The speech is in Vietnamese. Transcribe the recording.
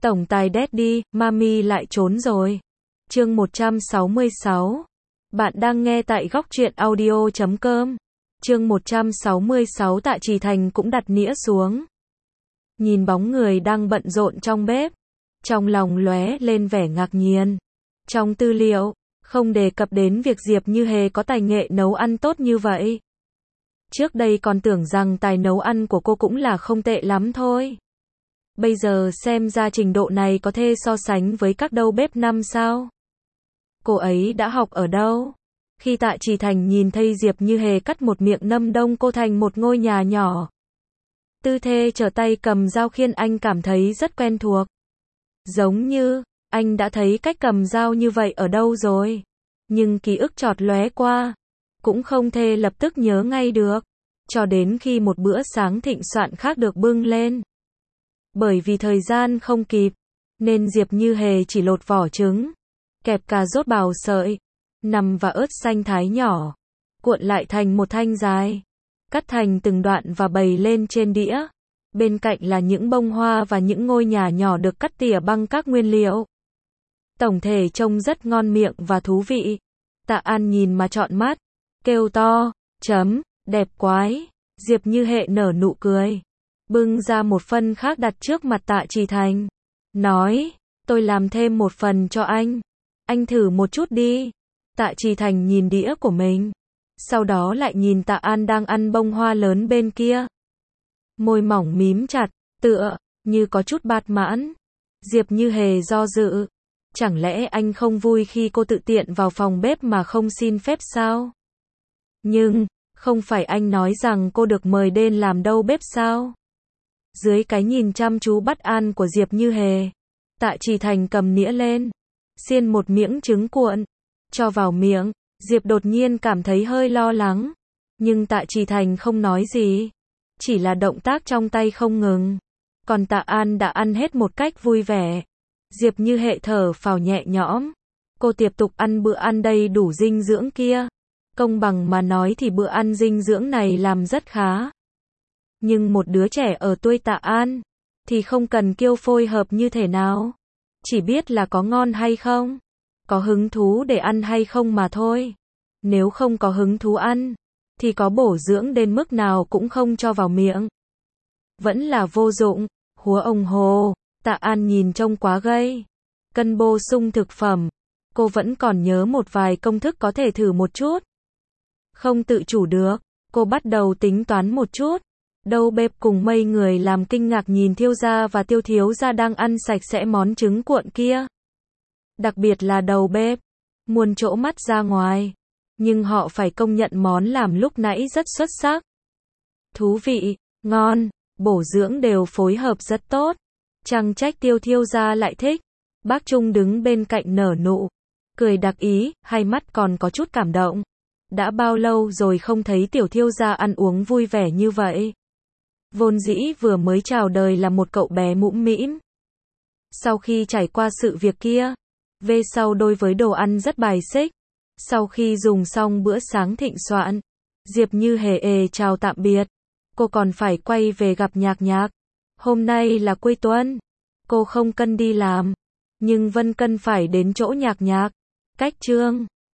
Tổng tài Daddy, Mami lại trốn rồi. Chương 166. Bạn đang nghe tại góc truyện audio.com. Chương 166. Tạ Trì Thành cũng đặt nĩa xuống. Nhìn bóng người đang bận rộn trong bếp, trong lòng lóe lên vẻ ngạc nhiên. Trong tư liệu, không đề cập đến việc Diệp Như Hề có tài nghệ nấu ăn tốt như vậy. Trước đây còn tưởng rằng tài nấu ăn của cô cũng là không tệ lắm thôi. Bây giờ xem ra trình độ này có thể so sánh với các đầu bếp năm sao. Cô ấy đã học ở đâu? Khi Tạ Trì Thành nhìn thấy Diệp Như Hề cắt một miệng nâm đông cô thành một ngôi nhà nhỏ. Tư thế trở tay cầm dao khiên anh cảm thấy rất quen thuộc. Giống như, anh đã thấy cách cầm dao như vậy ở đâu rồi. Nhưng ký ức chợt lóe qua. Cũng không thể lập tức nhớ ngay được. Cho đến khi một bữa sáng thịnh soạn khác được bưng lên. Bởi vì thời gian không kịp, nên Diệp Như Hề chỉ lột vỏ trứng, kẹp cà rốt bào sợi, nằm và ớt xanh thái nhỏ, cuộn lại thành một thanh dài, cắt thành từng đoạn và bày lên trên đĩa. Bên cạnh là những bông hoa và những ngôi nhà nhỏ được cắt tỉa bằng các nguyên liệu. Tổng thể trông rất ngon miệng và thú vị. Tạ An nhìn mà trọn mắt, kêu to, đẹp quái. Diệp Như Hề nở nụ cười, bưng ra một phần khác đặt trước mặt Tạ Trì Thành, nói, tôi làm thêm một phần cho anh thử một chút đi. Tạ Trì Thành nhìn đĩa của mình, sau đó lại nhìn Tạ An đang ăn bông hoa lớn bên kia. Môi mỏng mím chặt, tựa như có chút bạt mãn. Diệp Như Hề do dự, chẳng lẽ anh không vui khi cô tự tiện vào phòng bếp mà không xin phép sao? Nhưng, không phải anh nói rằng cô được mời đến làm đâu bếp sao? Dưới cái nhìn chăm chú bất an của Diệp Như Hề, Tạ Trì Thành cầm nĩa lên, xiên một miếng trứng cuộn, cho vào miệng. Diệp đột nhiên cảm thấy hơi lo lắng, nhưng Tạ Trì Thành không nói gì, chỉ là động tác trong tay không ngừng. Còn Tạ An đã ăn hết một cách vui vẻ. Diệp Như Hề thở phào nhẹ nhõm, cô tiếp tục ăn bữa ăn đầy đủ dinh dưỡng kia. Công bằng mà nói thì bữa ăn dinh dưỡng này làm rất khá. Nhưng một đứa trẻ ở tuổi Tạ An thì không cần kiêu phôi hợp như thế nào, chỉ biết là có ngon hay không, có hứng thú để ăn hay không mà thôi. Nếu không có hứng thú ăn thì có bổ dưỡng đến mức nào cũng không cho vào miệng, vẫn là vô dụng. Húa ông hồ, Tạ An nhìn trông quá gầy, cần bổ sung thực phẩm. Cô vẫn còn nhớ một vài công thức có thể thử một chút. Không tự chủ được, cô bắt đầu tính toán một chút. Đầu bếp cùng mấy người làm kinh ngạc nhìn Thiêu gia và Tiêu thiếu gia đang ăn sạch sẽ món trứng cuộn kia. Đặc biệt là đầu bếp, muôn chỗ mắt ra ngoài. Nhưng họ phải công nhận món làm lúc nãy rất xuất sắc. Thú vị, ngon, bổ dưỡng đều phối hợp rất tốt. Chẳng trách Thiêu gia lại thích. Bác Trung đứng bên cạnh nở nụ cười đặc ý, hai mắt còn có chút cảm động. Đã bao lâu rồi không thấy Tiểu Thiêu gia ăn uống vui vẻ như vậy. Vốn dĩ vừa mới chào đời là một cậu bé mũm mĩm. Sau khi trải qua sự việc kia, về sau đối với đồ ăn rất bài xích. Sau khi dùng xong bữa sáng thịnh soạn, Diệp Như Hề chào tạm biệt. Cô còn phải quay về gặp Nhạc Nhạc. Hôm nay là cuối tuần, cô không cần đi làm, nhưng vẫn cần phải đến chỗ Nhạc Nhạc. Cách Trương